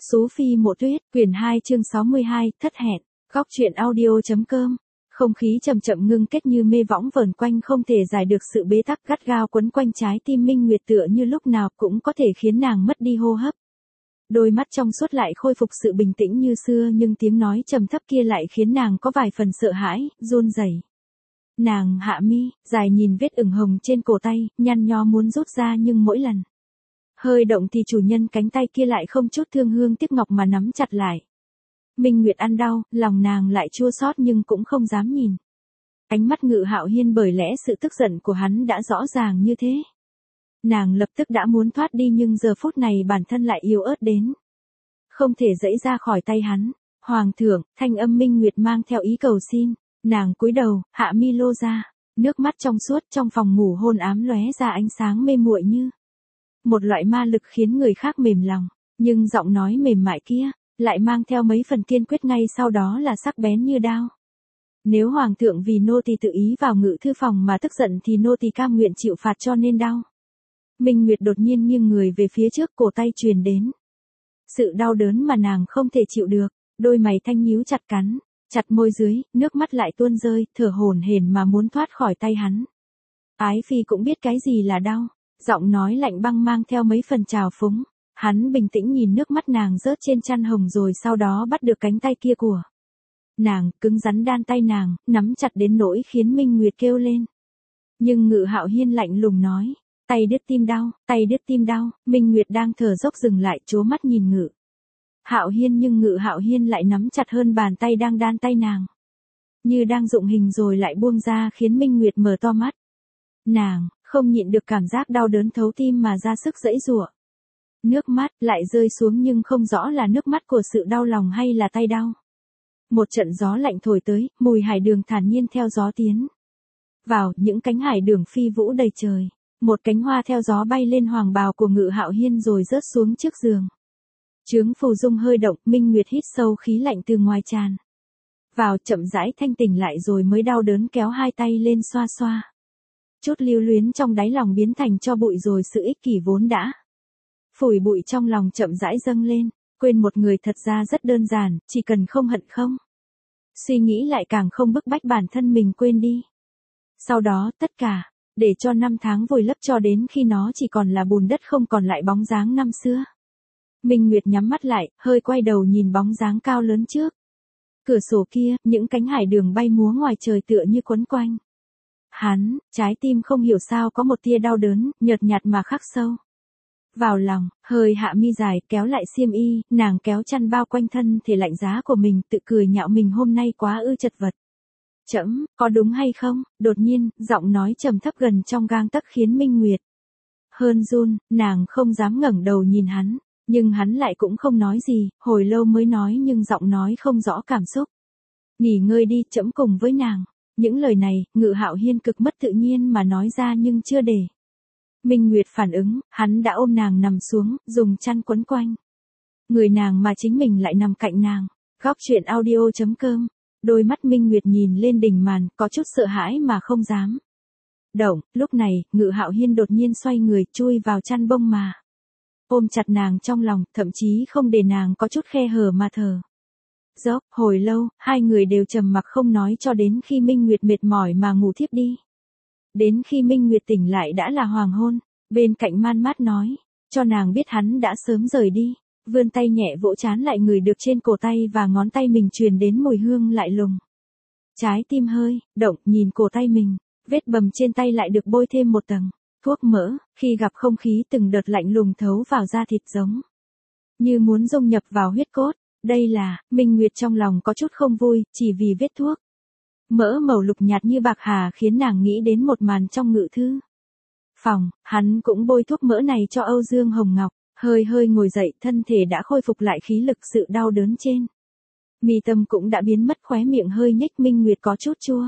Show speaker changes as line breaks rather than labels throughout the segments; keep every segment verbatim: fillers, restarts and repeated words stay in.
Sú Phi Mộ Tuyết, quyển hai chương sáu mươi hai, thất hẹn, góc truyện audio.com. Không khí chậm chậm ngưng kết như mê võng vờn quanh không thể giải được sự bế tắc gắt gao quấn quanh trái tim Minh Nguyệt tựa như lúc nào cũng có thể khiến nàng mất đi hô hấp. Đôi mắt trong suốt lại khôi phục sự bình tĩnh như xưa nhưng tiếng nói trầm thấp kia lại khiến nàng có vài phần sợ hãi, run rẩy. Nàng hạ mi, dài nhìn vết ửng hồng trên cổ tay, nhăn nhó muốn rút ra nhưng mỗi lần hơi động thì chủ nhân cánh tay kia lại không chút thương hương tiếc ngọc mà nắm chặt lại. Minh Nguyệt ăn đau, lòng nàng lại chua xót nhưng cũng không dám nhìn. Ánh mắt Ngự Hạo Hiên bởi lẽ sự tức giận của hắn đã rõ ràng như thế. Nàng lập tức đã muốn thoát đi nhưng giờ phút này bản thân lại yếu ớt đến. Không thể giãy ra khỏi tay hắn. Hoàng thượng, thanh âm Minh Nguyệt mang theo ý cầu xin. Nàng cúi đầu, hạ mi lô ra. Nước mắt trong suốt trong phòng ngủ hôn ám lóe ra ánh sáng mê muội như một loại ma lực khiến người khác mềm lòng. Nhưng giọng nói mềm mại kia lại mang theo mấy phần kiên quyết ngay sau đó là sắc bén như đao. Nếu hoàng thượng vì nô tỳ tự ý vào ngự thư phòng mà tức giận thì nô tỳ cam nguyện chịu phạt cho nên đau. Minh Nguyệt đột nhiên nghiêng người về phía trước, cổ tay truyền đến sự đau đớn mà nàng không thể chịu được, đôi mày thanh nhíu chặt cắn, chặt môi dưới, nước mắt lại tuôn rơi, thở hổn hển mà muốn thoát khỏi tay hắn. Ái phi cũng biết cái gì là đau, giọng nói lạnh băng mang theo mấy phần trào phúng. Hắn bình tĩnh nhìn nước mắt nàng rớt trên chăn hồng rồi sau đó bắt được cánh tay kia của nàng, cứng rắn đan tay nàng, nắm chặt đến nỗi khiến Minh Nguyệt kêu lên. Nhưng Ngự Hạo Hiên lạnh lùng nói, tay đứt tim đau, tay đứt tim đau. Minh Nguyệt đang thở dốc dừng lại, trố mắt nhìn Ngự Hạo Hiên nhưng Ngự Hạo Hiên lại nắm chặt hơn bàn tay đang đan tay nàng, như đang dụng hình rồi lại buông ra khiến Minh Nguyệt mở to mắt. Nàng không nhịn được cảm giác đau đớn thấu tim mà ra sức giãy giụa. Nước mắt lại rơi xuống nhưng không rõ là nước mắt của sự đau lòng hay là tay đau. Một trận gió lạnh thổi tới, mùi hải đường thản nhiên theo gió tiến vào, những cánh hải đường phi vũ đầy trời. Một cánh hoa theo gió bay lên hoàng bào của Ngự Hạo Hiên rồi rớt xuống trước giường. Trướng phù dung hơi động, Minh Nguyệt hít sâu khí lạnh từ ngoài tràn vào, chậm rãi thanh tỉnh lại rồi mới đau đớn kéo hai tay lên xoa xoa. Chút lưu luyến trong đáy lòng biến thành tro bụi rồi sự ích kỷ vốn đã phủi bụi trong lòng chậm rãi dâng lên. Quên một người thật ra rất đơn giản, chỉ cần không hận không suy nghĩ lại càng không bức bách bản thân mình quên đi. Sau đó tất cả để cho năm tháng vùi lấp cho đến khi nó chỉ còn là bùn đất không còn lại bóng dáng năm xưa. Minh Nguyệt nhắm mắt lại, hơi quay đầu nhìn bóng dáng cao lớn trước cửa sổ kia, những cánh hải đường bay múa ngoài trời tựa như quấn quanh hắn. Trái tim không hiểu sao có một tia đau đớn, nhợt nhạt mà khắc sâu vào lòng. Hơi hạ mi dài, kéo lại xiêm y, nàng kéo chăn bao quanh thân thể lạnh giá của mình, tự cười nhạo mình hôm nay quá ư chật vật. Chẫm, có đúng hay không? Đột nhiên, giọng nói trầm thấp gần trong gang tấc khiến Minh Nguyệt hơn run, nàng không dám ngẩng đầu nhìn hắn, nhưng hắn lại cũng không nói gì, hồi lâu mới nói nhưng giọng nói không rõ cảm xúc. Nghỉ ngơi đi, trẫm cùng với nàng. Những lời này, Ngự Hạo Hiên cực mất tự nhiên mà nói ra nhưng chưa để Minh Nguyệt phản ứng, hắn đã ôm nàng nằm xuống, dùng chăn quấn quanh người nàng mà chính mình lại nằm cạnh nàng. Góc truyện audio.com. Đôi mắt Minh Nguyệt nhìn lên đỉnh màn, có chút sợ hãi mà không dám động. Lúc này, Ngự Hạo Hiên đột nhiên xoay người, chui vào chăn bông mà ôm chặt nàng trong lòng, thậm chí không để nàng có chút khe hở mà thở dốc. Hồi lâu, hai người đều trầm mặc không nói cho đến khi Minh Nguyệt mệt mỏi mà ngủ thiếp đi. Đến khi Minh Nguyệt tỉnh lại đã là hoàng hôn, bên cạnh man mát nói cho nàng biết hắn đã sớm rời đi. Vươn tay nhẹ vỗ trán lại người được trên cổ tay và ngón tay mình truyền đến mùi hương lạ lùng. Trái tim hơi động, nhìn cổ tay mình, vết bầm trên tay lại được bôi thêm một tầng thuốc mỡ, khi gặp không khí từng đợt lạnh lùng thấu vào da thịt giống như muốn dung nhập vào huyết cốt. Đây là, Minh Nguyệt trong lòng có chút không vui, chỉ vì vết thuốc mỡ màu lục nhạt như bạc hà khiến nàng nghĩ đến một màn trong ngự thư phòng, hắn cũng bôi thuốc mỡ này cho Âu Dương Hồng Ngọc. Hơi hơi ngồi dậy, thân thể đã khôi phục lại khí lực, sự đau đớn trên mi tâm cũng đã biến mất, khóe miệng hơi nhếch. Minh Nguyệt có chút chua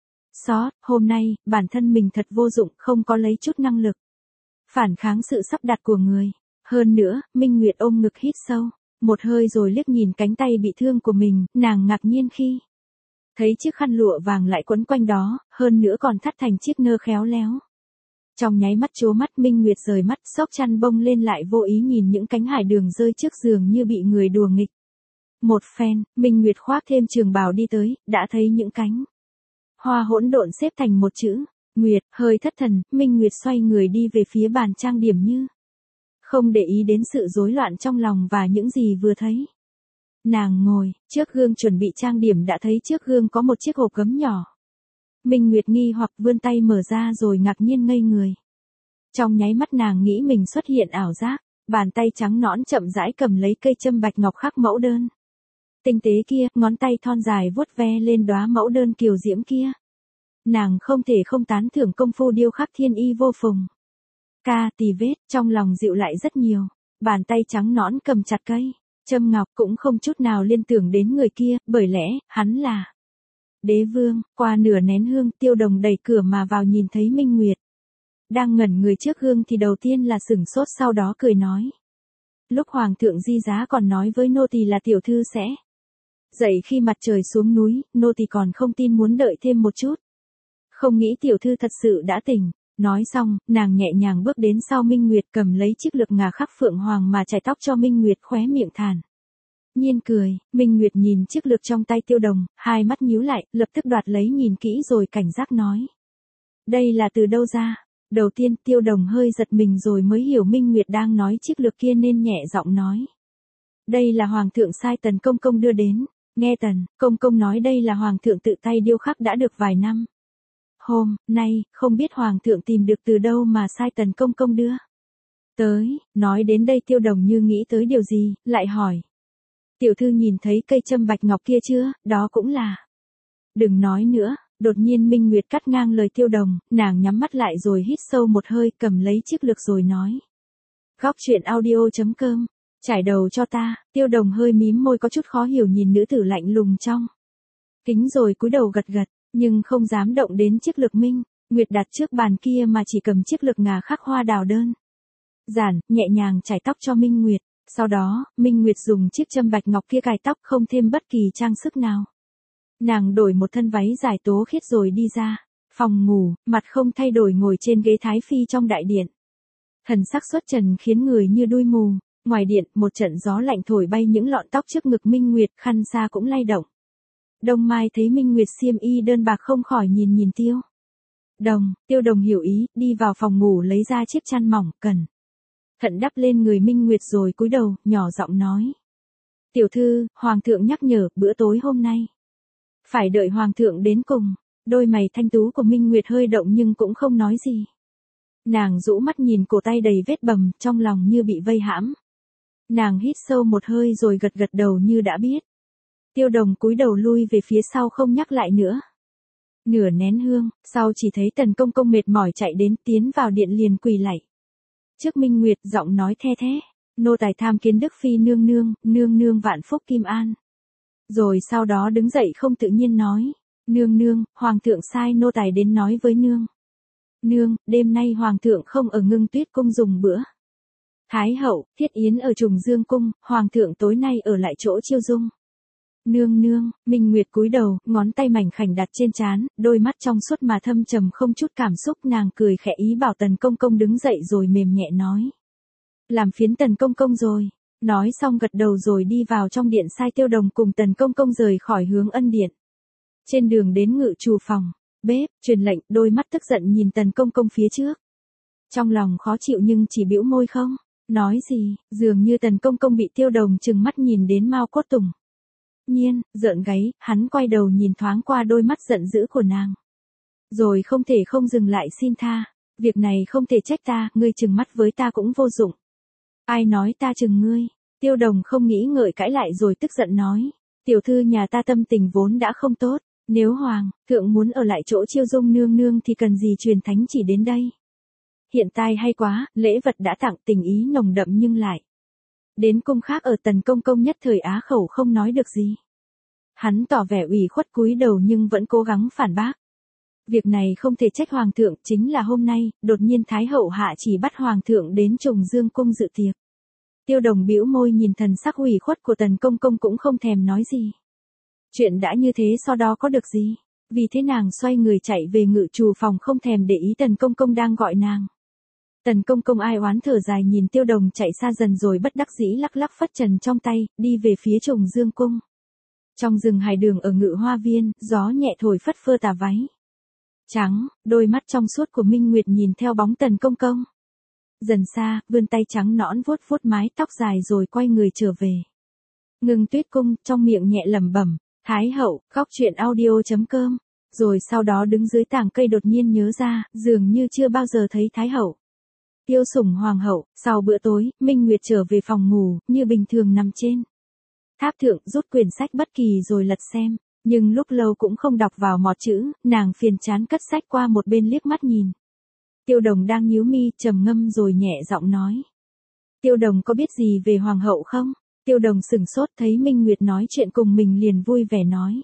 xót, hôm nay, bản thân mình thật vô dụng, không có lấy chút năng lực phản kháng sự sắp đặt của người. Hơn nữa, Minh Nguyệt ôm ngực hít sâu một hơi rồi liếc nhìn cánh tay bị thương của mình, nàng ngạc nhiên khi thấy chiếc khăn lụa vàng lại quấn quanh đó, hơn nữa còn thắt thành chiếc nơ khéo léo. Trong nháy mắt chố mắt Minh Nguyệt rời mắt, xốc chăn bông lên lại vô ý nhìn những cánh hải đường rơi trước giường như bị người đùa nghịch. Một phen, Minh Nguyệt khoác thêm trường bào đi tới, đã thấy những cánh hoa hỗn độn xếp thành một chữ, Nguyệt, hơi thất thần, Minh Nguyệt xoay người đi về phía bàn trang điểm như không để ý đến sự rối loạn trong lòng và những gì vừa thấy. Nàng ngồi trước gương chuẩn bị trang điểm đã thấy trước gương có một chiếc hộp gấm nhỏ. Minh Nguyệt nghi hoặc vươn tay mở ra rồi ngạc nhiên ngây người. Trong nháy mắt nàng nghĩ mình xuất hiện ảo giác, bàn tay trắng nõn chậm rãi cầm lấy cây châm bạch ngọc khắc mẫu đơn. Tinh tế kia, ngón tay thon dài vuốt ve lên đóa mẫu đơn kiều diễm kia. Nàng không thể không tán thưởng công phu điêu khắc thiên y vô phùng. Ca tì vết, trong lòng dịu lại rất nhiều. Bàn tay trắng nõn cầm chặt cây châm ngọc cũng không chút nào liên tưởng đến người kia, bởi lẽ, hắn là Đế Vương. Qua nửa nén hương, Tiêu Đồng đẩy cửa mà vào nhìn thấy Minh Nguyệt đang ngẩn người trước gương thì đầu tiên là sửng sốt, sau đó cười nói. Lúc Hoàng thượng di giá còn nói với nô tỳ là tiểu thư sẽ dậy khi mặt trời xuống núi, nô tỳ còn không tin, muốn đợi thêm một chút. Không nghĩ tiểu thư thật sự đã tỉnh. Nói xong, nàng nhẹ nhàng bước đến sau Minh Nguyệt, cầm lấy chiếc lược ngà khắc phượng hoàng mà chải tóc cho Minh Nguyệt, khóe miệng thản nhiên cười. Minh Nguyệt nhìn chiếc lược trong tay Tiêu Đồng, hai mắt nhíu lại, lập tức đoạt lấy nhìn kỹ rồi cảnh giác nói. Đây là từ đâu ra? Đầu tiên Tiêu Đồng hơi giật mình rồi mới hiểu Minh Nguyệt đang nói chiếc lược kia nên nhẹ giọng nói. Đây là Hoàng thượng sai Tần Công Công đưa đến. Nghe Tần Công Công nói đây là Hoàng thượng tự tay điêu khắc đã được vài năm. Hôm nay, không biết Hoàng thượng tìm được từ đâu mà sai Tần Công Công đưa tới. Nói đến đây Tiêu Đồng như nghĩ tới điều gì, lại hỏi. Tiểu thư nhìn thấy cây châm bạch ngọc kia chưa, đó cũng là. Đừng nói nữa, đột nhiên Minh Nguyệt cắt ngang lời Tiêu Đồng, nàng nhắm mắt lại rồi hít sâu một hơi, cầm lấy chiếc lược rồi nói. Góc truyện audio chấm com, trải đầu cho ta. Tiêu Đồng hơi mím môi có chút khó hiểu nhìn nữ tử lạnh lùng trong kính rồi cúi đầu gật gật. Nhưng không dám động đến chiếc lược Minh Nguyệt đặt trước bàn kia mà chỉ cầm chiếc lược ngà khắc hoa đào đơn giản, nhẹ nhàng chải tóc cho Minh Nguyệt. Sau đó, Minh Nguyệt dùng chiếc châm bạch ngọc kia cài tóc không thêm bất kỳ trang sức nào. Nàng đổi một thân váy dài tố khiết rồi đi ra phòng ngủ, mặt không thay đổi ngồi trên ghế thái phi trong đại điện. Thần sắc xuất trần khiến người như đuôi mù. Ngoài điện, một trận gió lạnh thổi bay những lọn tóc trước ngực Minh Nguyệt, khăn xa cũng lay động. Đông Mai thấy Minh Nguyệt xiêm y đơn bạc không khỏi nhìn nhìn Tiêu Đồng. Tiêu Đồng hiểu ý, đi vào phòng ngủ lấy ra chiếc chăn mỏng, cẩn thận đắp lên người Minh Nguyệt rồi cúi đầu, nhỏ giọng nói. Tiểu thư, Hoàng thượng nhắc nhở, bữa tối hôm nay phải đợi Hoàng thượng đến cùng. Đôi mày thanh tú của Minh Nguyệt hơi động nhưng cũng không nói gì. Nàng rũ mắt nhìn cổ tay đầy vết bầm, trong lòng như bị vây hãm. Nàng hít sâu một hơi rồi gật gật đầu như đã biết. Tiêu Đồng cúi đầu lui về phía sau không nhắc lại nữa. Nửa nén hương, sau chỉ thấy Tần Công Công mệt mỏi chạy đến, tiến vào điện liền quỳ lạy trước Minh Nguyệt, giọng nói the thế. Nô tài tham kiến Đức Phi nương nương, nương nương vạn phúc kim an. Rồi sau đó đứng dậy không tự nhiên nói. Nương nương, Hoàng thượng sai nô tài đến nói với nương. Nương, đêm nay Hoàng thượng không ở Ngưng Tuyết cung dùng bữa Thái hậu, thiết yến ở Trùng Dương cung, Hoàng thượng tối nay ở lại chỗ Chiêu Dung. Nương nương. Minh Nguyệt cúi đầu, ngón tay mảnh khảnh đặt trên trán, đôi mắt trong suốt mà thâm trầm không chút cảm xúc. Nàng cười khẽ ý bảo Tần Công Công đứng dậy rồi mềm nhẹ nói. Làm phiến Tần Công Công rồi. Nói xong gật đầu rồi đi vào trong điện sai Tiêu Đồng cùng Tần Công Công rời khỏi hướng Ân điện. Trên đường đến ngự trù phòng, bếp, truyền lệnh, đôi mắt tức giận nhìn Tần Công Công phía trước. Trong lòng khó chịu nhưng chỉ bĩu môi không nói gì, dường như Tần Công Công bị Tiêu Đồng trừng mắt nhìn đến mau cốt tùng nhiên, rợn gáy, hắn quay đầu nhìn thoáng qua đôi mắt giận dữ của nàng. Rồi không thể không dừng lại xin tha, việc này không thể trách ta, ngươi trừng mắt với ta cũng vô dụng. Ai nói ta trừng ngươi? Tiêu Đồng không nghĩ ngợi cãi lại rồi tức giận nói. Tiểu thư nhà ta tâm tình vốn đã không tốt, nếu Hoàng thượng muốn ở lại chỗ Chiêu Dung nương nương thì cần gì truyền thánh chỉ đến đây. Hiện tại hay quá, lễ vật đã tặng, tình ý nồng đậm nhưng lại đến cung khác ở. Tần Công Công nhất thời á khẩu không nói được gì. Hắn tỏ vẻ ủy khuất cúi đầu nhưng vẫn cố gắng phản bác. Việc này không thể trách Hoàng thượng, chính là hôm nay, đột nhiên Thái hậu hạ chỉ bắt Hoàng thượng đến Trùng Dương cung dự tiệc. Tiêu Đồng bĩu môi nhìn thần sắc ủy khuất của Tần Công Công cũng không thèm nói gì. Chuyện đã như thế sau đó có được gì? Vì thế nàng xoay người chạy về ngự trù phòng không thèm để ý Tần Công Công đang gọi nàng. Tần Công Công ai oán thở dài nhìn Tiêu Đồng chạy xa dần rồi bất đắc dĩ lắc lắc phất trần trong tay, đi về phía Trùng Dương Cung. Trong rừng hải đường ở Ngự Hoa Viên, gió nhẹ thổi phất phơ tà váy trắng, đôi mắt trong suốt của Minh Nguyệt nhìn theo bóng Tần Công Công. Dần xa, vươn tay trắng nõn vuốt vuốt mái tóc dài rồi quay người trở về. Ngưng Tuyết Cung, trong miệng nhẹ lẩm bẩm, Thái hậu, góc truyện audio chấm com. Rồi sau đó đứng dưới tàng cây đột nhiên nhớ ra, dường như chưa bao giờ thấy Thái hậu. Tiêu Sủng hoàng hậu, sau bữa tối, Minh Nguyệt trở về phòng ngủ, như bình thường nằm trên tháp thượng, rút quyển sách bất kỳ rồi lật xem, nhưng lúc lâu cũng không đọc vào mọt chữ, nàng phiền chán cất sách qua một bên liếc mắt nhìn. Tiêu Đồng đang nhíu mi, trầm ngâm rồi nhẹ giọng nói. Tiêu Đồng có biết gì về hoàng hậu không? Tiêu Đồng sửng sốt thấy Minh Nguyệt nói chuyện cùng mình liền vui vẻ nói.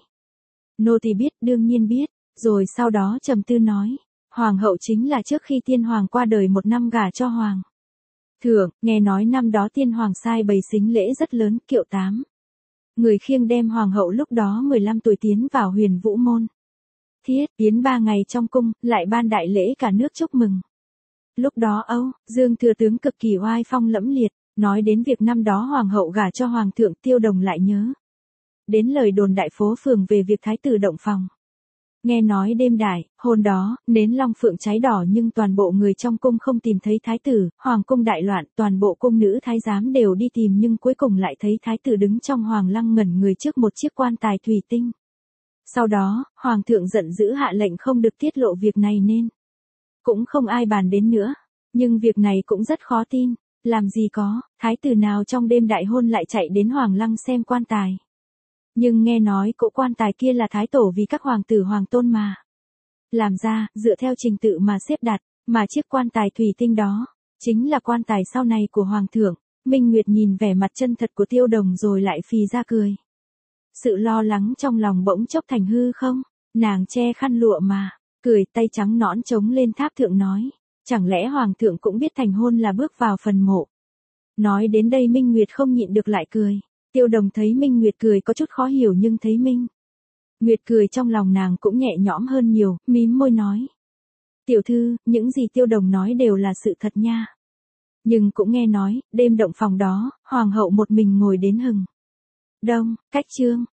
Nô tỳ biết, đương nhiên biết, rồi sau đó trầm tư nói. Hoàng hậu chính là trước khi tiên hoàng qua đời một năm gả cho hoàng thượng, nghe nói năm đó tiên hoàng sai bày sính lễ rất lớn, kiệu tám người khiêng đem hoàng hậu lúc đó mười lăm tuổi tiến vào Huyền Vũ môn. Thiết, tiến ba ngày trong cung, lại ban đại lễ cả nước chúc mừng. Lúc đó Âu, Dương thừa tướng cực kỳ oai phong lẫm liệt, nói đến việc năm đó hoàng hậu gả cho hoàng thượng, Tiêu Đồng lại nhớ đến lời đồn đại phố phường về việc thái tử động phòng. Nghe nói đêm đại, hôm đó, nến long phượng cháy đỏ nhưng toàn bộ người trong cung không tìm thấy thái tử, hoàng cung đại loạn, toàn bộ cung nữ thái giám đều đi tìm nhưng cuối cùng lại thấy thái tử đứng trong hoàng lăng ngẩn người trước một chiếc quan tài thủy tinh. Sau đó, hoàng thượng giận dữ hạ lệnh không được tiết lộ việc này nên cũng không ai bàn đến nữa, nhưng việc này cũng rất khó tin, làm gì có, thái tử nào trong đêm đại hôn lại chạy đến hoàng lăng xem quan tài. Nhưng nghe nói cỗ quan tài kia là thái tổ vì các hoàng tử hoàng tôn mà làm ra, dựa theo trình tự mà xếp đặt, mà chiếc quan tài thủy tinh đó chính là quan tài sau này của hoàng thượng. Minh Nguyệt nhìn vẻ mặt chân thật của Tiêu Đồng rồi lại phì ra cười. Sự lo lắng trong lòng bỗng chốc thành hư không, nàng che khăn lụa mà, cười, tay trắng nõn chống lên tháp thượng nói, chẳng lẽ hoàng thượng cũng biết thành hôn là bước vào phần mộ. Nói đến đây Minh Nguyệt không nhịn được lại cười. Tiêu Đồng thấy Minh Nguyệt cười có chút khó hiểu nhưng thấy Minh Nguyệt cười trong lòng nàng cũng nhẹ nhõm hơn nhiều, mím môi nói. Tiểu thư, những gì Tiêu Đồng nói đều là sự thật nha. Nhưng cũng nghe nói, đêm động phòng đó, hoàng hậu một mình ngồi đến hừng đông, cách trương,